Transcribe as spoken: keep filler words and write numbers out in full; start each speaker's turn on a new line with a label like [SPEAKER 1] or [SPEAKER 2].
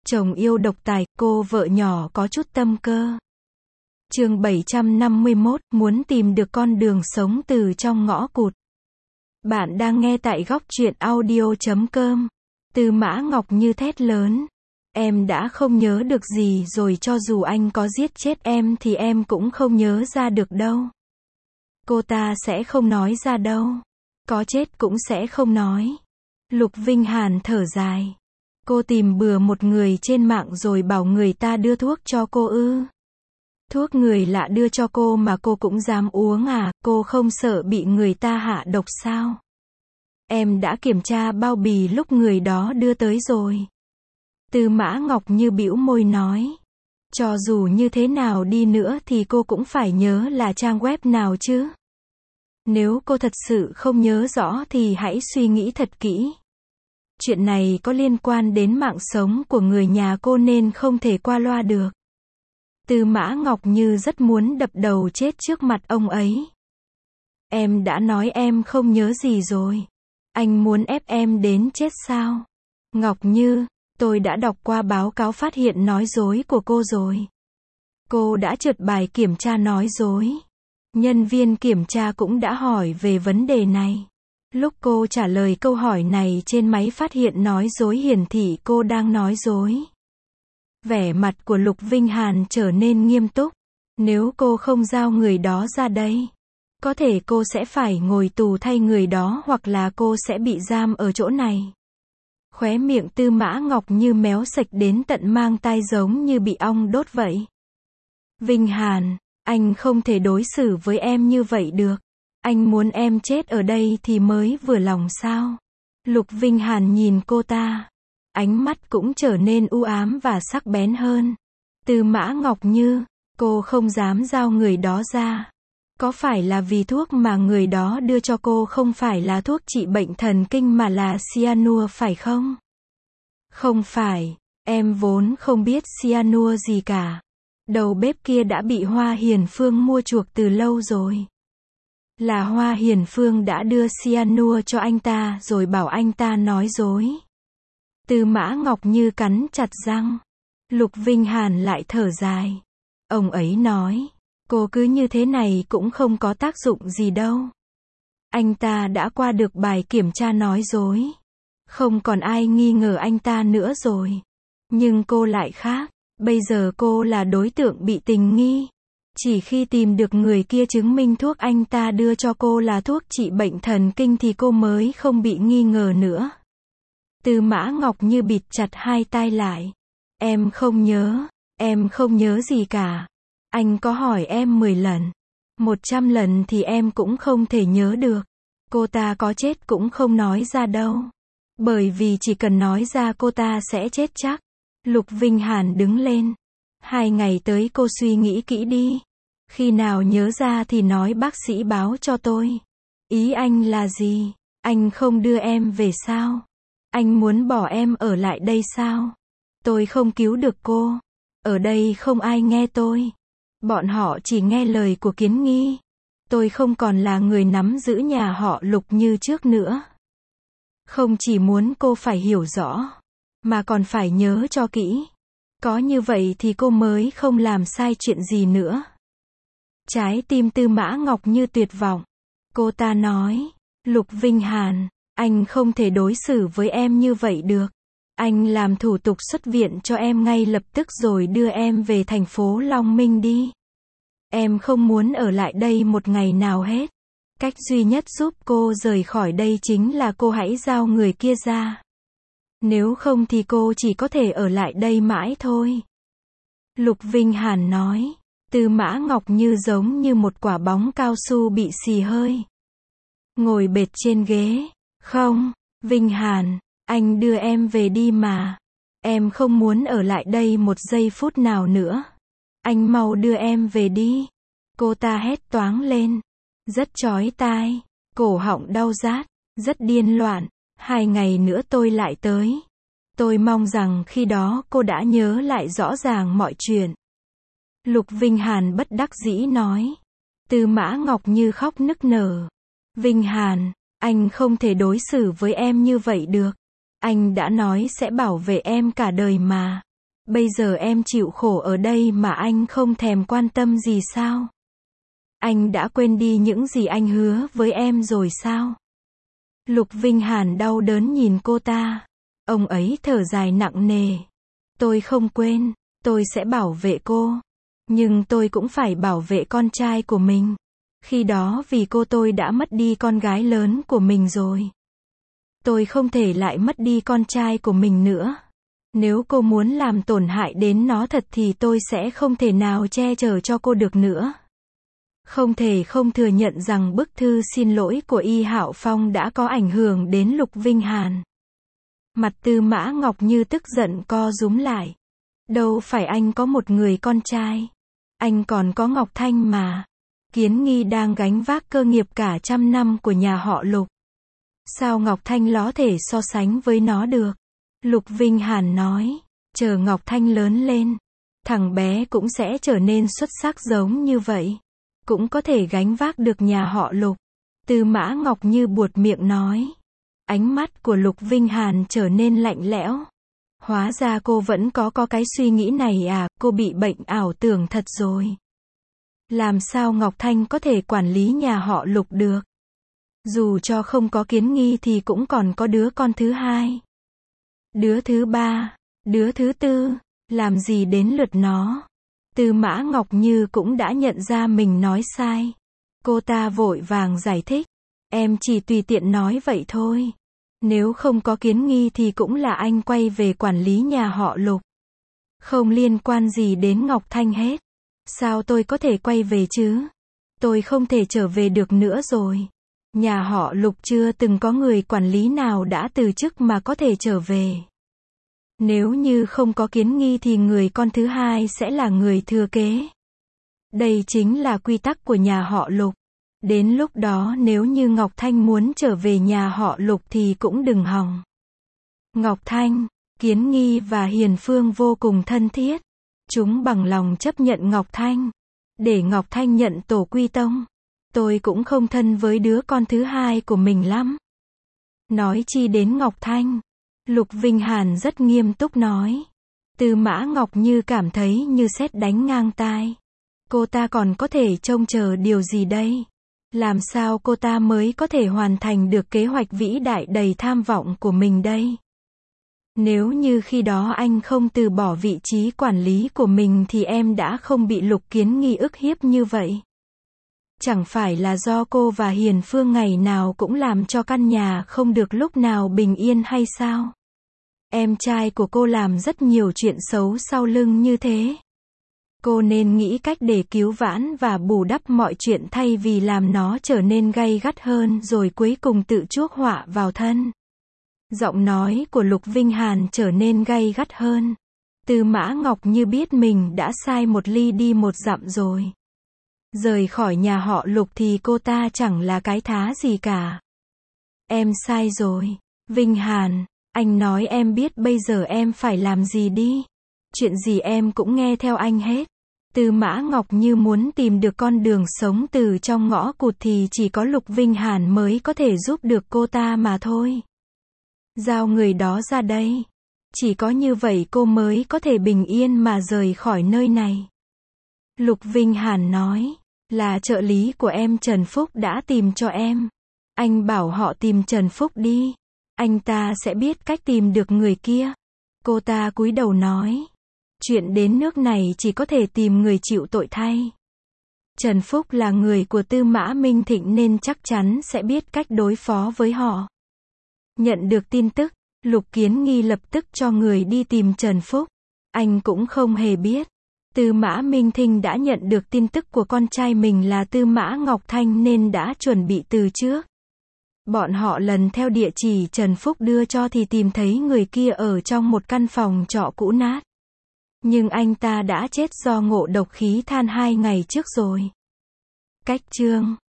[SPEAKER 1] Chồng yêu độc tài, cô vợ nhỏ có chút tâm cơ. Chương bảy trăm năm mươi mốt, muốn tìm được con đường sống từ trong ngõ cụt. Bạn đang nghe tại góc truyện audio chấm com. Tư Mã Ngọc Như thét lớn. Em đã không nhớ được gì rồi, cho dù anh có giết chết em thì em cũng không nhớ ra được đâu. Cô ta sẽ không nói ra đâu. Có chết cũng sẽ không nói. Lục Vinh Hàn thở dài. Cô tìm bừa một người trên mạng rồi bảo người ta đưa thuốc cho cô ư? Thuốc người lạ đưa cho cô mà cô cũng dám uống à? Cô không sợ bị người ta hạ độc sao? Em đã kiểm tra bao bì lúc người đó đưa tới rồi. Tư Mã Ngọc Như bĩu môi nói. Cho dù như thế nào đi nữa thì cô cũng phải nhớ là trang web nào chứ. Nếu cô thật sự không nhớ rõ thì hãy suy nghĩ thật kỹ. Chuyện này có liên quan đến mạng sống của người nhà cô nên không thể qua loa được. Tư Mã Ngọc Như rất muốn đập đầu chết trước mặt ông ấy. Em đã nói em không nhớ gì rồi. Anh muốn ép em đến chết sao? Ngọc Như, tôi đã đọc qua báo cáo phát hiện nói dối của cô rồi. Cô đã trượt bài kiểm tra nói dối. Nhân viên kiểm tra cũng đã hỏi về vấn đề này. Lúc cô trả lời câu hỏi này trên máy phát hiện nói dối hiển thị cô đang nói dối. Vẻ mặt của Lục Vinh Hàn trở nên nghiêm túc. Nếu cô không giao người đó ra đây, có thể cô sẽ phải ngồi tù thay người đó hoặc là cô sẽ bị giam ở chỗ này. Khóe miệng Tư Mã Ngọc Như méo sạch đến tận mang tai giống như bị ong đốt vậy. Vinh Hàn, anh không thể đối xử với em như vậy được. Anh muốn em chết ở đây thì mới vừa lòng sao? Lục Vinh Hàn nhìn cô ta. Ánh mắt cũng trở nên u ám và sắc bén hơn. Tư Mã Ngọc Như, cô không dám giao người đó ra. Có phải là vì thuốc mà người đó đưa cho cô không phải là thuốc trị bệnh thần kinh mà là cyanua phải không? Không phải, em vốn không biết cyanua gì cả. Đầu bếp kia đã bị Hoa Hiền Phương mua chuộc từ lâu rồi. Là Hoa Hiền Phương đã đưa cyanua cho anh ta rồi bảo anh ta nói dối. Tư Mã Ngọc Như cắn chặt răng. Lục Vinh Hàn lại thở dài. Ông ấy nói, cô cứ như thế này cũng không có tác dụng gì đâu. Anh ta đã qua được bài kiểm tra nói dối. Không còn ai nghi ngờ anh ta nữa rồi. Nhưng cô lại khác. Bây giờ cô là đối tượng bị tình nghi. Chỉ khi tìm được người kia chứng minh thuốc anh ta đưa cho cô là thuốc trị bệnh thần kinh thì cô mới không bị nghi ngờ nữa. Tư Mã Ngọc Như bịt chặt hai tai lại. Em không nhớ, em không nhớ gì cả. Anh có hỏi em mười lần, một trăm lần thì em cũng không thể nhớ được. Cô ta có chết cũng không nói ra đâu. Bởi vì chỉ cần nói ra cô ta sẽ chết chắc. Lục Vinh Hàn đứng lên. Hai ngày tới cô suy nghĩ kỹ đi. Khi nào nhớ ra thì nói bác sĩ báo cho tôi. Ý anh là gì? Anh không đưa em về sao? Anh muốn bỏ em ở lại đây sao? Tôi không cứu được cô. Ở đây không ai nghe tôi. Bọn họ chỉ nghe lời của Kiến Nghi. Tôi không còn là người nắm giữ nhà họ Lục như trước nữa. Không chỉ muốn cô phải hiểu rõ, mà còn phải nhớ cho kỹ. Có như vậy thì cô mới không làm sai chuyện gì nữa. Trái tim Tư Mã Ngọc Như tuyệt vọng. Cô ta nói, Lục Vinh Hàn, anh không thể đối xử với em như vậy được. Anh làm thủ tục xuất viện cho em ngay lập tức rồi đưa em về thành phố Long Minh đi. Em không muốn ở lại đây một ngày nào hết. Cách duy nhất giúp cô rời khỏi đây chính là cô hãy giao người kia ra. Nếu không thì cô chỉ có thể ở lại đây mãi thôi. Lục Vinh Hàn nói. Tư Mã Ngọc Như giống như một quả bóng cao su bị xì hơi. Ngồi bệt trên ghế. Không, Vinh Hàn, anh đưa em về đi mà. Em không muốn ở lại đây một giây phút nào nữa. Anh mau đưa em về đi. Cô ta hét toáng lên. Rất chói tai. Cổ họng đau rát. Rất điên loạn. Hai ngày nữa tôi lại tới. Tôi mong rằng khi đó cô đã nhớ lại rõ ràng mọi chuyện. Lục Vinh Hàn bất đắc dĩ nói. Tư Mã Ngọc Như khóc nức nở. Vinh Hàn, anh không thể đối xử với em như vậy được. Anh đã nói sẽ bảo vệ em cả đời mà. Bây giờ em chịu khổ ở đây mà anh không thèm quan tâm gì sao? Anh đã quên đi những gì anh hứa với em rồi sao? Lục Vinh Hàn đau đớn nhìn cô ta. Ông ấy thở dài nặng nề. Tôi không quên, tôi sẽ bảo vệ cô. Nhưng tôi cũng phải bảo vệ con trai của mình. Khi đó vì cô tôi đã mất đi con gái lớn của mình rồi. Tôi không thể lại mất đi con trai của mình nữa. Nếu cô muốn làm tổn hại đến nó thật thì tôi sẽ không thể nào che chở cho cô được nữa. Không thể không thừa nhận rằng bức thư xin lỗi của Y Hạo Phong đã có ảnh hưởng đến Lục Vinh Hàn. Mặt Tư Mã Ngọc Như tức giận co rúm lại. Đâu phải anh có một người con trai. Anh còn có Ngọc Thanh mà. Kiến Nghi đang gánh vác cơ nghiệp cả trăm năm của nhà họ Lục. Sao Ngọc Thanh ló thể so sánh với nó được? Lục Vinh Hàn nói, chờ Ngọc Thanh lớn lên, thằng bé cũng sẽ trở nên xuất sắc giống như vậy. Cũng có thể gánh vác được nhà họ Lục. Tư Mã Ngọc Như buột miệng nói. Ánh mắt của Lục Vinh Hàn trở nên lạnh lẽo. Hóa ra cô vẫn có có cái suy nghĩ này à, cô bị bệnh ảo tưởng thật rồi. Làm sao Ngọc Thanh có thể quản lý nhà họ Lục được? Dù cho không có Kiến Nghi thì cũng còn có đứa con thứ hai. Đứa thứ ba, đứa thứ tư, làm gì đến lượt nó? Tư Mã Ngọc Như cũng đã nhận ra mình nói sai. Cô ta vội vàng giải thích. Em chỉ tùy tiện nói vậy thôi. Nếu không có Kiến Nghi thì cũng là anh quay về quản lý nhà họ Lục. Không liên quan gì đến Ngọc Thanh hết. Sao tôi có thể quay về chứ? Tôi không thể trở về được nữa rồi. Nhà họ Lục chưa từng có người quản lý nào đã từ chức mà có thể trở về. Nếu như không có Kiến Nghi thì người con thứ hai sẽ là người thừa kế. Đây chính là quy tắc của nhà họ Lục. Đến lúc đó nếu như Ngọc Thanh muốn trở về nhà họ Lục thì cũng đừng hòng. Ngọc Thanh, Kiến Nghi và Hiền Phương vô cùng thân thiết. Chúng bằng lòng chấp nhận Ngọc Thanh. Để Ngọc Thanh nhận tổ quy tông. Tôi cũng không thân với đứa con thứ hai của mình lắm. Nói chi đến Ngọc Thanh. Lục Vinh Hàn rất nghiêm túc nói. Tư Mã Ngọc Như cảm thấy như sét đánh ngang tai. Cô ta còn có thể trông chờ điều gì đây? Làm sao cô ta mới có thể hoàn thành được kế hoạch vĩ đại đầy tham vọng của mình đây? Nếu như khi đó anh không từ bỏ vị trí quản lý của mình thì em đã không bị Lục Kiến Nghi ức hiếp như vậy. Chẳng phải là do cô và Hiền Phương ngày nào cũng làm cho căn nhà không được lúc nào bình yên hay sao? Em trai của cô làm rất nhiều chuyện xấu sau lưng như thế. Cô nên nghĩ cách để cứu vãn và bù đắp mọi chuyện thay vì làm nó trở nên gay gắt hơn rồi cuối cùng tự chuốc họa vào thân. Giọng nói của Lục Vinh Hàn trở nên gay gắt hơn. Tư Mã Ngọc Như biết mình đã sai một ly đi một dặm rồi. Rời khỏi nhà họ Lục thì cô ta chẳng là cái thá gì cả. Em sai rồi. Vinh Hàn, anh nói em biết bây giờ em phải làm gì đi. Chuyện gì em cũng nghe theo anh hết. Tư Mã Ngọc Như muốn tìm được con đường sống từ trong ngõ cụt thì chỉ có Lục Vinh Hàn mới có thể giúp được cô ta mà thôi. Giao người đó ra đây. Chỉ có như vậy cô mới có thể bình yên mà rời khỏi nơi này. Lục Vinh Hàn nói, là trợ lý của em Trần Phúc đã tìm cho em. Anh bảo họ tìm Trần Phúc đi. Anh ta sẽ biết cách tìm được người kia. Cô ta cúi đầu nói. Chuyện đến nước này chỉ có thể tìm người chịu tội thay. Trần Phúc là người của Tư Mã Minh Thịnh nên chắc chắn sẽ biết cách đối phó với họ. Nhận được tin tức, Lục Kiến Nghi lập tức cho người đi tìm Trần Phúc. Anh cũng không hề biết. Tư Mã Minh Thịnh đã nhận được tin tức của con trai mình là Tư Mã Ngọc Thanh nên đã chuẩn bị từ trước. Bọn họ lần theo địa chỉ Trần Phúc đưa cho thì tìm thấy người kia ở trong một căn phòng trọ cũ nát. Nhưng anh ta đã chết do ngộ độc khí than hai ngày trước rồi. Cách chương